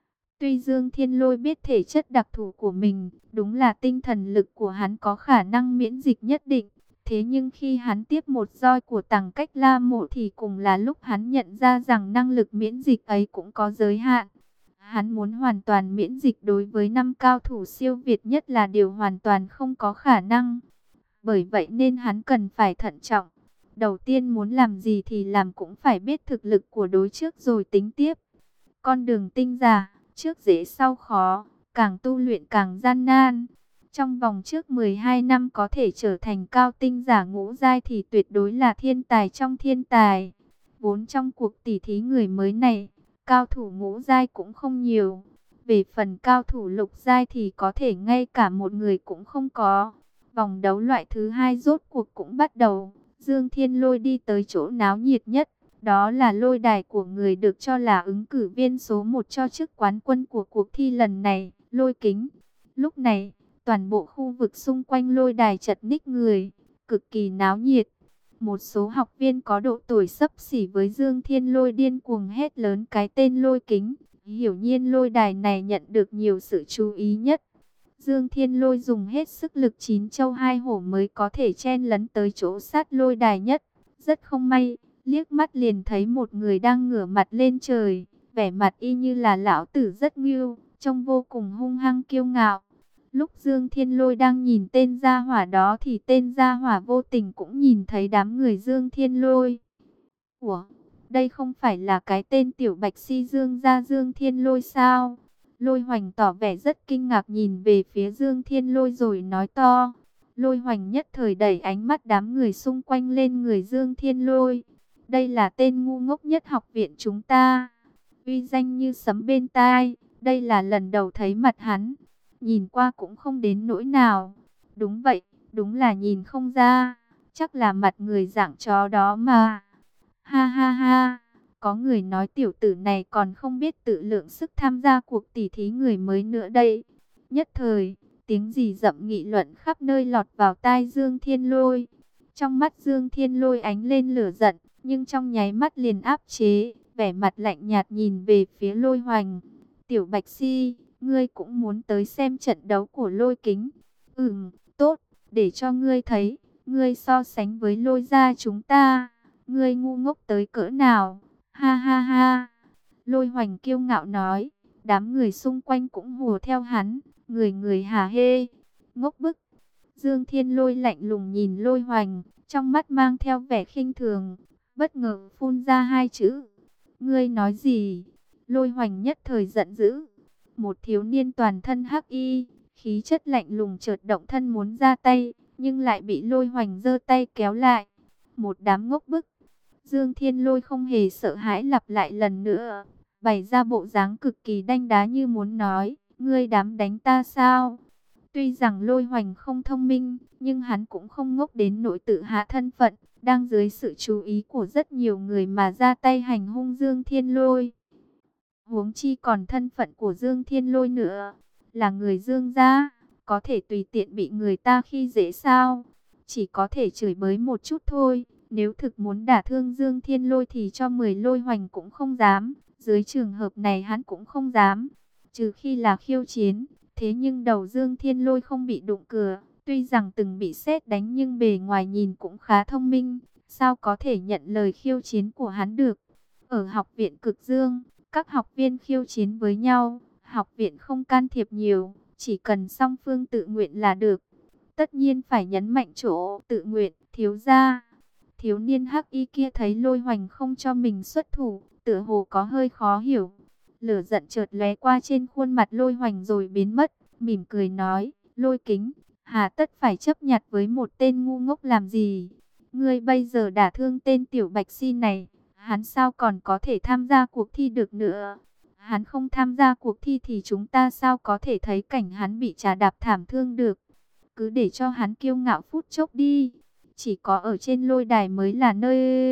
Tuy Dương Thiên Lôi biết thể chất đặc thù của mình, đúng là tinh thần lực của hắn có khả năng miễn dịch nhất định. Thế nhưng khi hắn tiếp một roi của Tằng Cách La Mộ thì cùng là lúc hắn nhận ra rằng năng lực miễn dịch ấy cũng có giới hạn. Hắn muốn hoàn toàn miễn dịch đối với năm cao thủ siêu việt nhất là điều hoàn toàn không có khả năng. Bởi vậy nên hắn cần phải thận trọng. Đầu tiên muốn làm gì thì làm cũng phải biết thực lực của đối trước rồi tính tiếp. Con đường tinh giả, trước dễ sau khó, càng tu luyện càng gian nan. Trong vòng trước mười hai năm có thể trở thành cao tinh giả ngũ giai thì tuyệt đối là thiên tài trong thiên tài. Vốn trong cuộc tỉ thí người mới này, cao thủ ngũ giai cũng không nhiều. Về phần cao thủ lục giai thì có thể ngay cả một người cũng không có. Vòng đấu loại thứ hai rốt cuộc cũng bắt đầu. Dương Thiên Lôi đi tới chỗ náo nhiệt nhất. Đó là lôi đài của người được cho là ứng cử viên số một cho chức quán quân của cuộc thi lần này, Lôi Kính. Lúc này, toàn bộ khu vực xung quanh lôi đài chật ních người, cực kỳ náo nhiệt. Một số học viên có độ tuổi xấp xỉ với Dương Thiên Lôi điên cuồng hét lớn cái tên Lôi Kính. Hiển nhiên lôi đài này nhận được nhiều sự chú ý nhất. Dương Thiên Lôi dùng hết sức lực chín châu hai hổ mới có thể chen lấn tới chỗ sát lôi đài nhất. Rất không may, liếc mắt liền thấy một người đang ngửa mặt lên trời, vẻ mặt y như là lão tử rất ngưu, trông vô cùng hung hăng kiêu ngạo. Lúc Dương Thiên Lôi đang nhìn tên gia hỏa đó thì tên gia hỏa vô tình cũng nhìn thấy đám người Dương Thiên Lôi. Ủa, đây không phải là cái tên tiểu bạch si Dương gia Dương Thiên Lôi sao? Lôi Hoành tỏ vẻ rất kinh ngạc nhìn về phía Dương Thiên Lôi rồi nói to. Lôi Hoành nhất thời đẩy ánh mắt đám người xung quanh lên người Dương Thiên Lôi. Đây là tên ngu ngốc nhất học viện chúng ta. Uy danh như sấm bên tai, đây là lần đầu thấy mặt hắn. Nhìn qua cũng không đến nỗi nào. Đúng vậy, đúng là nhìn không ra. Chắc là mặt người dạng chó đó mà. Ha ha ha. Có người nói tiểu tử này còn không biết tự lượng sức tham gia cuộc tỉ thí người mới nữa đây. Nhất thời, tiếng rì rậm nghị luận khắp nơi lọt vào tai Dương Thiên Lôi. Trong mắt Dương Thiên Lôi ánh lên lửa giận, nhưng trong nháy mắt liền áp chế, vẻ mặt lạnh nhạt nhìn về phía Lôi Hoành. Tiểu Bạch Si, ngươi cũng muốn tới xem trận đấu của Lôi Kính. Ừm, tốt, để cho ngươi thấy, ngươi so sánh với Lôi gia chúng ta, ngươi ngu ngốc tới cỡ nào. Ha ha ha. Lôi Hoành kiêu ngạo nói, đám người xung quanh cũng hùa theo hắn. Người người hả hê, ngốc bức. Dương Thiên Lôi lạnh lùng nhìn Lôi Hoành, trong mắt mang theo vẻ khinh thường, bất ngờ phun ra hai chữ. Ngươi nói gì? Lôi Hoành nhất thời giận dữ. Một thiếu niên toàn thân hắc y, khí chất lạnh lùng chợt động thân muốn ra tay, nhưng lại bị Lôi Hoành giơ tay kéo lại. Một đám ngốc bức. Dương Thiên Lôi không hề sợ hãi lặp lại lần nữa, bày ra bộ dáng cực kỳ đanh đá như muốn nói, ngươi dám đánh ta sao? Tuy rằng Lôi Hoành không thông minh, nhưng hắn cũng không ngốc đến nỗi tự hạ thân phận, đang dưới sự chú ý của rất nhiều người mà ra tay hành hung Dương Thiên Lôi. Huống chi còn thân phận của Dương Thiên Lôi nữa, là người Dương gia, có thể tùy tiện bị người ta khi dễ sao? Chỉ có thể chửi bới một chút thôi. Nếu thực muốn đả thương Dương Thiên Lôi thì cho mười Lôi Hoành cũng không dám. Dưới trường hợp này hắn cũng không dám, trừ khi là khiêu chiến. Thế nhưng đầu Dương Thiên Lôi không bị đụng cửa, tuy rằng từng bị sét đánh nhưng bề ngoài nhìn cũng khá thông minh, sao có thể nhận lời khiêu chiến của hắn được. Ở học viện Cực Dương, các học viên khiêu chiến với nhau, học viện không can thiệp nhiều, chỉ cần song phương tự nguyện là được. Tất nhiên phải nhấn mạnh chỗ tự nguyện, thiếu gia. Thiếu niên hắc y kia thấy Lôi Hoành không cho mình xuất thủ, tựa hồ có hơi khó hiểu. Lửa giận chợt lóe qua trên khuôn mặt Lôi Hoành rồi biến mất, mỉm cười nói, Lôi Kính, hà tất phải chấp nhặt với một tên ngu ngốc làm gì? Ngươi bây giờ đả thương tên tiểu bạch si này, hắn sao còn có thể tham gia cuộc thi được nữa? Hắn không tham gia cuộc thi thì chúng ta sao có thể thấy cảnh hắn bị trà đạp thảm thương được? Cứ để cho hắn kiêu ngạo phút chốc đi. Chỉ có ở trên lôi đài mới là nơi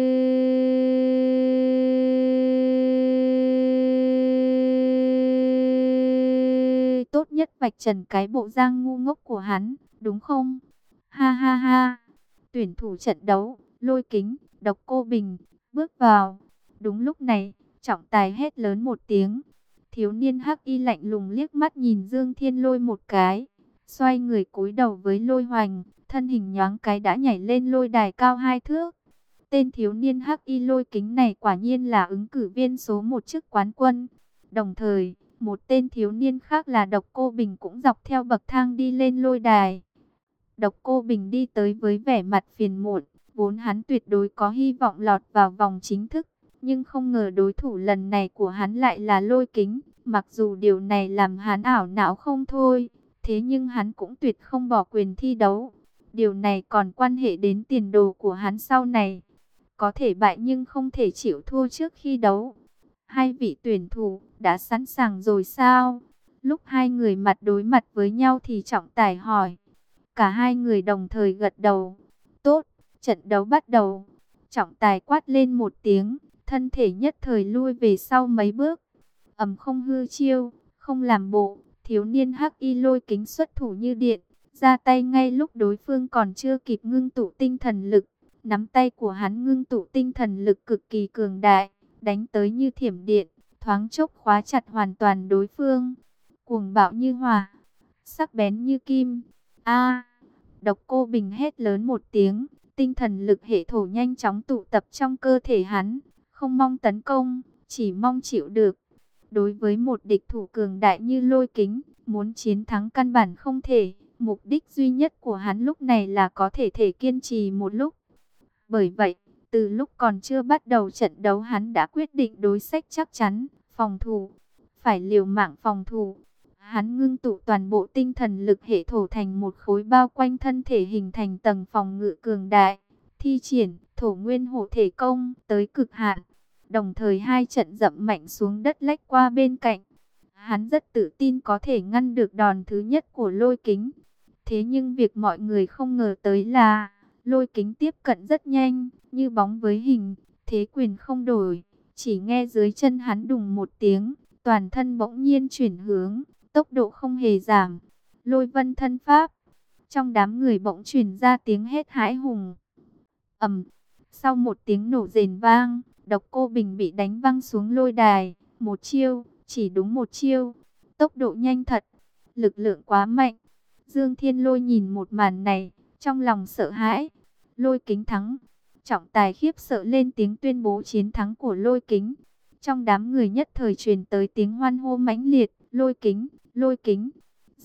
tốt nhất vạch trần cái bộ dạng ngu ngốc của hắn, đúng không? Ha ha ha. Tuyển thủ trận đấu, Lôi Kính, Độc Cô Bình, bước vào. Đúng lúc này, trọng tài hét lớn một tiếng. Thiếu niên hắc y lạnh lùng liếc mắt nhìn Dương Thiên Lôi một cái, xoay người cúi đầu với Lôi Hoành, thân hình nhoáng cái đã nhảy lên lôi đài cao hai thước. Tên thiếu niên hắc y Lôi Kính này quả nhiên là ứng cử viên số một chức quán quân. Đồng thời, một tên thiếu niên khác là Độc Cô Bình cũng dọc theo bậc thang đi lên lôi đài. Độc Cô Bình đi tới với vẻ mặt phiền muộn, vốn hắn tuyệt đối có hy vọng lọt vào vòng chính thức, nhưng không ngờ đối thủ lần này của hắn lại là Lôi Kính. Mặc dù điều này làm hắn ảo não không thôi, thế nhưng hắn cũng tuyệt không bỏ quyền thi đấu. Điều này còn quan hệ đến tiền đồ của hắn sau này. Có thể bại nhưng không thể chịu thua trước khi đấu. Hai vị tuyển thủ đã sẵn sàng rồi sao? Lúc hai người mặt đối mặt với nhau thì trọng tài hỏi. Cả hai người đồng thời gật đầu. Tốt, trận đấu bắt đầu. Trọng tài quát lên một tiếng, thân thể nhất thời lui về sau mấy bước. Ầm, không hư chiêu, không làm bộ, thiếu niên hắc y Lôi Kính xuất thủ như điện, ra tay ngay lúc đối phương còn chưa kịp ngưng tụ tinh thần lực. Nắm tay của hắn ngưng tụ tinh thần lực cực kỳ cường đại, đánh tới như thiểm điện, thoáng chốc khóa chặt hoàn toàn đối phương. Cuồng bạo như hỏa, sắc bén như kim. A! Độc Cô Bình hét lớn một tiếng, tinh thần lực hệ thổ nhanh chóng tụ tập trong cơ thể hắn, không mong tấn công, chỉ mong chịu được. Đối với một địch thủ cường đại như Lôi Kính, muốn chiến thắng căn bản không thể. Mục đích duy nhất của hắn lúc này là có thể thể kiên trì một lúc. Bởi vậy, từ lúc còn chưa bắt đầu trận đấu hắn đã quyết định đối sách chắc chắn, phòng thủ, phải liều mạng phòng thủ. Hắn ngưng tụ toàn bộ tinh thần lực hệ thổ thành một khối bao quanh thân thể hình thành tầng phòng ngự cường đại, thi triển thổ nguyên hộ thể công tới cực hạn. Đồng thời hai trận dậm mạnh xuống đất lách qua bên cạnh. Hắn rất tự tin có thể ngăn được đòn thứ nhất của Lôi Kính. Thế nhưng việc mọi người không ngờ tới là Lôi Kính tiếp cận rất nhanh, như bóng với hình, thế quyền không đổi. Chỉ nghe dưới chân hắn đùng một tiếng, toàn thân bỗng nhiên chuyển hướng, tốc độ không hề giảm. Lôi vân thân pháp. Trong đám người bỗng truyền ra tiếng hét hãi hùng. Ầm, sau một tiếng nổ rền vang, Độc Cô Bình bị đánh văng xuống lôi đài. Một chiêu, chỉ đúng một chiêu. Tốc độ nhanh thật, lực lượng quá mạnh. Dương Thiên Lôi nhìn một màn này, trong lòng sợ hãi. Lôi Kính thắng. Trọng tài khiếp sợ lên tiếng tuyên bố chiến thắng của Lôi Kính. Trong đám người nhất thời truyền tới tiếng hoan hô mãnh liệt. Lôi Kính, Lôi Kính.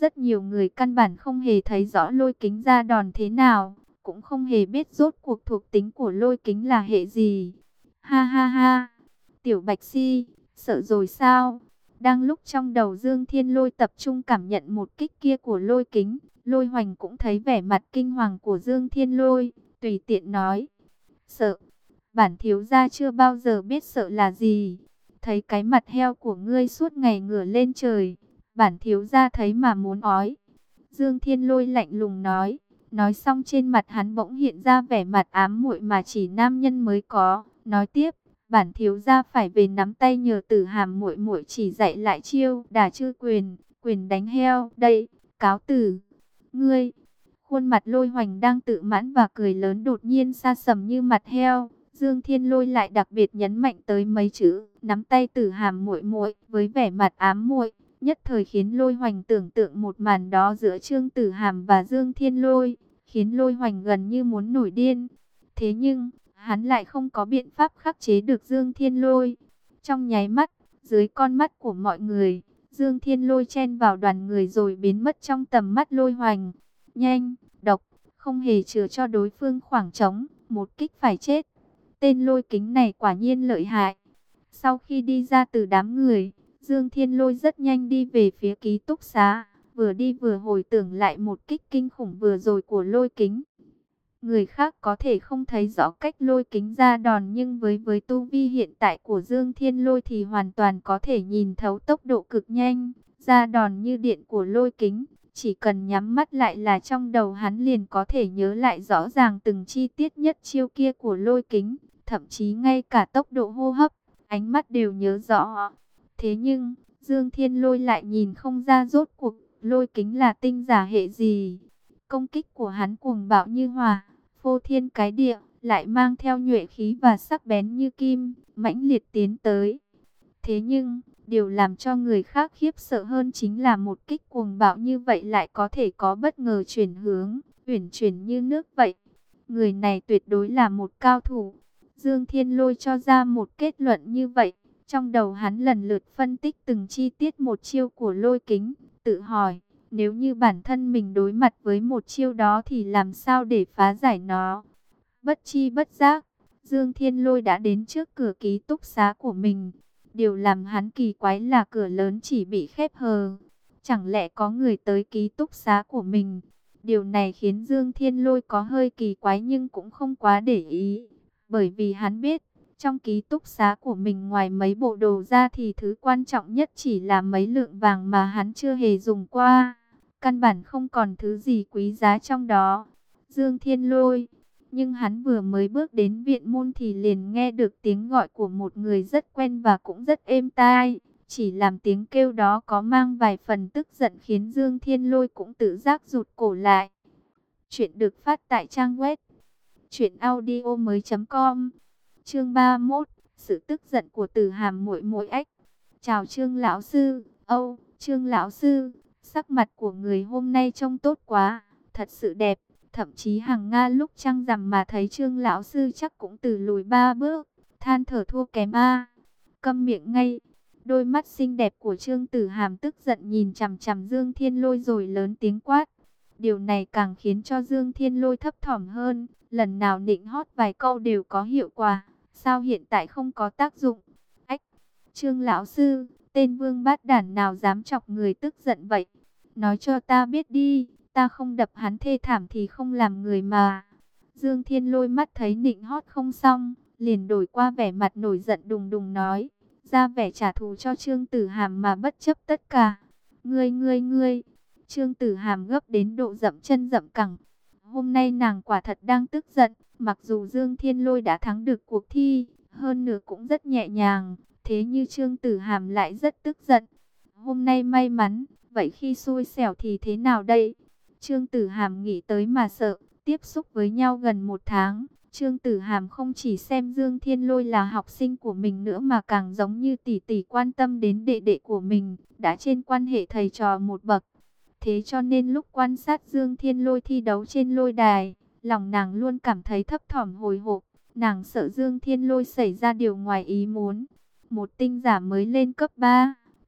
Rất nhiều người căn bản không hề thấy rõ lôi kính ra đòn thế nào, cũng không hề biết rốt cuộc thuộc tính của lôi kính là hệ gì. Ha ha ha, Tiểu Bạch Si, sợ rồi sao? Đang lúc trong đầu Dương Thiên Lôi tập trung cảm nhận một kích kia của lôi kính, Lôi Hoành cũng thấy vẻ mặt kinh hoàng của Dương Thiên Lôi, tùy tiện nói. Sợ, bản thiếu gia chưa bao giờ biết sợ là gì. Thấy cái mặt heo của ngươi suốt ngày ngửa lên trời, bản thiếu gia thấy mà muốn ói. Dương Thiên Lôi lạnh lùng nói, nói xong trên mặt hắn bỗng hiện ra vẻ mặt ám muội mà chỉ nam nhân mới có, nói tiếp. Bản thiếu gia phải về nắm tay nhờ Tử Hàm muội muội chỉ dạy lại chiêu đả chư quyền, quyền đánh heo. Đây, cáo tử. Ngươi, khuôn mặt Lôi Hoành đang tự mãn và cười lớn đột nhiên sa sầm như mặt heo. Dương Thiên Lôi lại đặc biệt nhấn mạnh tới mấy chữ nắm tay Tử Hàm muội muội với vẻ mặt ám muội, nhất thời khiến Lôi Hoành tưởng tượng một màn đó giữa Trương Tử Hàm và Dương Thiên Lôi, khiến Lôi Hoành gần như muốn nổi điên. Thế nhưng hắn lại không có biện pháp khắc chế được Dương Thiên Lôi. Trong nháy mắt, dưới con mắt của mọi người, Dương Thiên Lôi chen vào đoàn người rồi biến mất trong tầm mắt Lôi Hoành. Nhanh, độc, không hề chừa cho đối phương khoảng trống, một kích phải chết. Tên lôi kính này quả nhiên lợi hại. Sau khi đi ra từ đám người, Dương Thiên Lôi rất nhanh đi về phía ký túc xá, vừa đi vừa hồi tưởng lại một kích kinh khủng vừa rồi của lôi kính. Người khác có thể không thấy rõ cách lôi kính ra đòn, nhưng với với tu vi hiện tại của Dương Thiên Lôi thì hoàn toàn có thể nhìn thấu tốc độ cực nhanh, ra đòn như điện của lôi kính. Chỉ cần nhắm mắt lại là trong đầu hắn liền có thể nhớ lại rõ ràng từng chi tiết nhất chiêu kia của lôi kính, thậm chí ngay cả tốc độ hô hấp, ánh mắt đều nhớ rõ. Thế nhưng, Dương Thiên Lôi lại nhìn không ra rốt cuộc lôi kính là tinh giả hệ gì. Công kích của hắn cuồng bạo như hỏa, phô thiên cái địa, lại mang theo nhuệ khí và sắc bén như kim, mãnh liệt tiến tới. Thế nhưng, điều làm cho người khác khiếp sợ hơn chính là một kích cuồng bạo như vậy lại có thể có bất ngờ chuyển hướng, uyển chuyển như nước vậy. Người này tuyệt đối là một cao thủ. Dương Thiên Lôi cho ra một kết luận như vậy. Trong đầu hắn lần lượt phân tích từng chi tiết một chiêu của lôi kính, tự hỏi, nếu như bản thân mình đối mặt với một chiêu đó thì làm sao để phá giải nó. Bất chi bất giác, Dương Thiên Lôi đã đến trước cửa ký túc xá của mình. Điều làm hắn kỳ quái là cửa lớn chỉ bị khép hờ. Chẳng lẽ có người tới ký túc xá của mình? Điều này khiến Dương Thiên Lôi có hơi kỳ quái nhưng cũng không quá để ý. Bởi vì hắn biết, trong ký túc xá của mình ngoài mấy bộ đồ ra thì thứ quan trọng nhất chỉ là mấy lượng vàng mà hắn chưa hề dùng qua. Căn bản không còn thứ gì quý giá trong đó. Dương Thiên Lôi. Nhưng hắn vừa mới bước đến viện môn thì liền nghe được tiếng gọi của một người rất quen và cũng rất êm tai. Chỉ làm tiếng kêu đó có mang vài phần tức giận khiến Dương Thiên Lôi cũng tự giác rụt cổ lại. Chuyện được phát tại trang web truyện audio mới chấm com. Chương ba mươi mốt, sự tức giận của Tử Hàm muội muội ách. Chào Trương lão sư. Âu, Trương lão sư, sắc mặt của người hôm nay trông tốt quá, thật sự đẹp. Thậm chí Hằng Nga lúc trăng rằm mà thấy Trương lão sư chắc cũng từ lùi ba bước, than thở thua kém a. Câm miệng ngay. Đôi mắt xinh đẹp của Trương Tử Hàm tức giận nhìn chằm chằm Dương Thiên Lôi rồi lớn tiếng quát. Điều này càng khiến cho Dương Thiên Lôi thấp thỏm hơn, lần nào nịnh hót vài câu đều có hiệu quả, sao hiện tại không có tác dụng? Ách, Trương lão sư, tên vương bát đản nào dám chọc người tức giận vậy? Nói cho ta biết đi. Ta không đập hắn thê thảm thì không làm người mà. Dương Thiên Lôi mắt thấy nịnh hót không xong, liền đổi qua vẻ mặt nổi giận đùng đùng nói, ra vẻ trả thù cho Trương Tử Hàm mà bất chấp tất cả. Ngươi ngươi ngươi, Trương Tử Hàm gấp đến độ dậm chân dậm cẳng. Hôm nay nàng quả thật đang tức giận, mặc dù Dương Thiên Lôi đã thắng được cuộc thi, hơn nữa cũng rất nhẹ nhàng, thế như Trương Tử Hàm lại rất tức giận. Hôm nay may mắn, vậy khi xui xẻo thì thế nào đây? Trương Tử Hàm nghĩ tới mà sợ, tiếp xúc với nhau gần một tháng, Trương Tử Hàm không chỉ xem Dương Thiên Lôi là học sinh của mình nữa mà càng giống như tỷ tỷ quan tâm đến đệ đệ của mình, đã trên quan hệ thầy trò một bậc. Thế cho nên lúc quan sát Dương Thiên Lôi thi đấu trên lôi đài, lòng nàng luôn cảm thấy thấp thỏm hồi hộp, nàng sợ Dương Thiên Lôi xảy ra điều ngoài ý muốn. Một tinh giả mới lên cấp ba,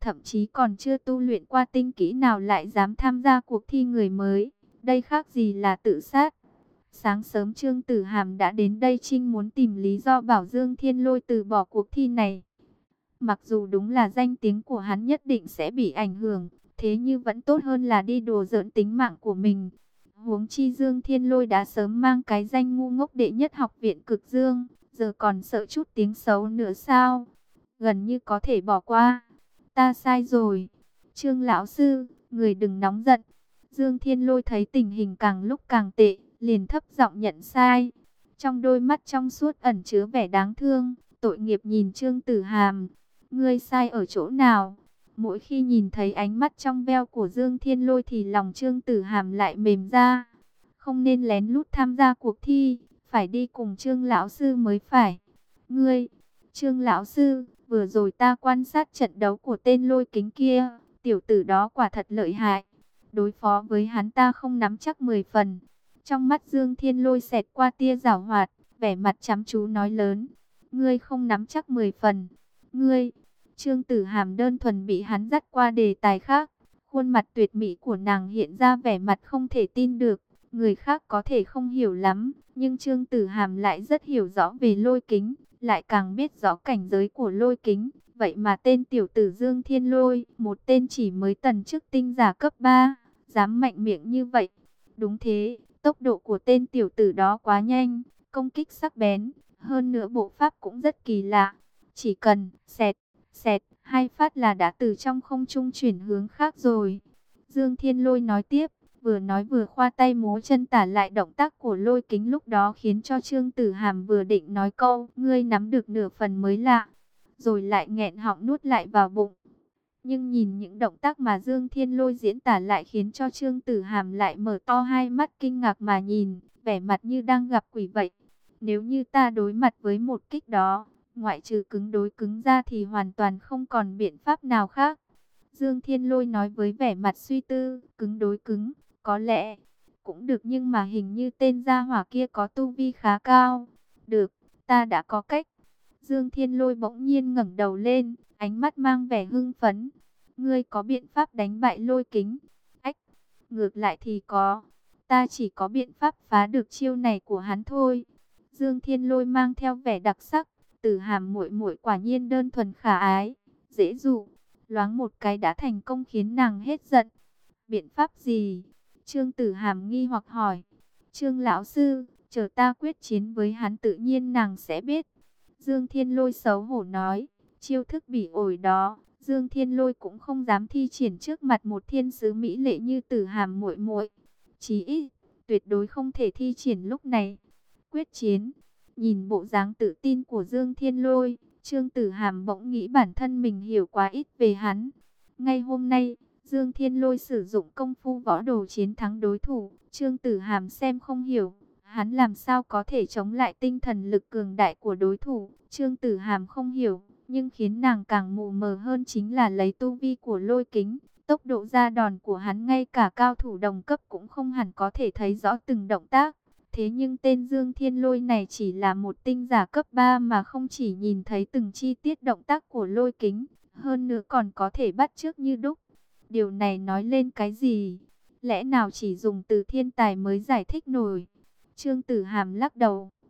thậm chí còn chưa tu luyện qua tinh kỹ nào lại dám tham gia cuộc thi người mới. Đây khác gì là tự sát. Sáng sớm Trương Tử Hàm đã đến đây Trinh muốn tìm lý do bảo Dương Thiên Lôi từ bỏ cuộc thi này. Mặc dù đúng là danh tiếng của hắn nhất định sẽ bị ảnh hưởng, thế nhưng vẫn tốt hơn là đi đùa giỡn tính mạng của mình. Huống chi Dương Thiên Lôi đã sớm mang cái danh ngu ngốc đệ nhất học viện Cực Dương, giờ còn sợ chút tiếng xấu nữa sao? Gần như có thể bỏ qua. Ta sai rồi. Trương lão sư, người đừng nóng giận. Dương Thiên Lôi thấy tình hình càng lúc càng tệ, liền thấp giọng nhận sai. Trong đôi mắt trong suốt ẩn chứa vẻ đáng thương, tội nghiệp nhìn Trương Tử Hàm. Ngươi sai ở chỗ nào? Mỗi khi nhìn thấy ánh mắt trong veo của Dương Thiên Lôi thì lòng Trương Tử Hàm lại mềm ra. Không nên lén lút tham gia cuộc thi, phải đi cùng Trương lão sư mới phải. Ngươi, Trương lão sư, vừa rồi ta quan sát trận đấu của tên Lôi Kính kia, tiểu tử đó quả thật lợi hại. Đối phó với hắn ta không nắm chắc mười phần. Trong mắt Dương Thiên Lôi xẹt qua tia giảo hoạt, vẻ mặt chăm chú nói lớn. Ngươi không nắm chắc mười phần. Ngươi, Trương Tử Hàm đơn thuần bị hắn dắt qua đề tài khác. Khuôn mặt tuyệt mỹ của nàng hiện ra vẻ mặt không thể tin được. Người khác có thể không hiểu lắm, nhưng Trương Tử Hàm lại rất hiểu rõ về Lôi Kính, lại càng biết rõ cảnh giới của Lôi Kính. Vậy mà tên tiểu tử Dương Thiên Lôi, một tên chỉ mới tần chức tinh giả cấp ba, dám mạnh miệng như vậy. Đúng thế, tốc độ của tên tiểu tử đó quá nhanh, công kích sắc bén, hơn nữa bộ pháp cũng rất kỳ lạ. Chỉ cần xẹt, xẹt, hai phát là đã từ trong không trung chuyển hướng khác rồi. Dương Thiên Lôi nói tiếp, vừa nói vừa khoa tay múa chân tả lại động tác của Lôi Kính lúc đó, khiến cho Trương Tử Hàm vừa định nói câu, ngươi nắm được nửa phần mới lạ, rồi lại nghẹn họng nuốt lại vào bụng. Nhưng nhìn những động tác mà Dương Thiên Lôi diễn tả lại khiến cho Trương Tử Hàm lại mở to hai mắt kinh ngạc mà nhìn, vẻ mặt như đang gặp quỷ vậy. Nếu như ta đối mặt với một kích đó, ngoại trừ cứng đối cứng ra thì hoàn toàn không còn biện pháp nào khác. Dương Thiên Lôi nói với vẻ mặt suy tư, cứng đối cứng, có lẽ cũng được, nhưng mà hình như tên gia hỏa kia có tu vi khá cao. Được, ta đã có cách. Dương Thiên Lôi bỗng nhiên ngẩng đầu lên, ánh mắt mang vẻ hưng phấn. Ngươi có biện pháp đánh bại Lôi Kính? Ách, ngược lại thì có. Ta chỉ có biện pháp phá được chiêu này của hắn thôi. Dương Thiên Lôi mang theo vẻ đặc sắc. Tử Hàm muội muội quả nhiên đơn thuần khả ái, dễ dụ. Loáng một cái đã thành công khiến nàng hết giận. Biện pháp gì? Trương Tử Hàm nghi hoặc hỏi. Trương lão sư, chờ ta quyết chiến với hắn tự nhiên nàng sẽ biết. Dương Thiên Lôi xấu hổ nói. Chiêu thức bỉ ổi đó, Dương Thiên Lôi cũng không dám thi triển trước mặt một thiên sứ mỹ lệ như Tử Hàm muội muội. Chí ít, tuyệt đối không thể thi triển lúc này. Quyết chiến. Nhìn bộ dáng tự tin của Dương Thiên Lôi, Trương Tử Hàm bỗng nghĩ bản thân mình hiểu quá ít về hắn. Ngay hôm nay, Dương Thiên Lôi sử dụng công phu võ đồ chiến thắng đối thủ. Trương Tử Hàm xem không hiểu, hắn làm sao có thể chống lại tinh thần lực cường đại của đối thủ. Trương Tử Hàm không hiểu, nhưng khiến nàng càng mù mờ hơn chính là lấy tu vi của Lôi Kính. Tốc độ ra đòn của hắn ngay cả cao thủ đồng cấp cũng không hẳn có thể thấy rõ từng động tác. Thế nhưng tên Dương Thiên Lôi này chỉ là một tinh giả cấp ba mà không chỉ nhìn thấy từng chi tiết động tác của Lôi Kính, hơn nữa còn có thể bắt chước như đúc. Điều này nói lên cái gì? Lẽ nào chỉ dùng từ thiên tài mới giải thích nổi? Trương Tử Hàm lắc đầu,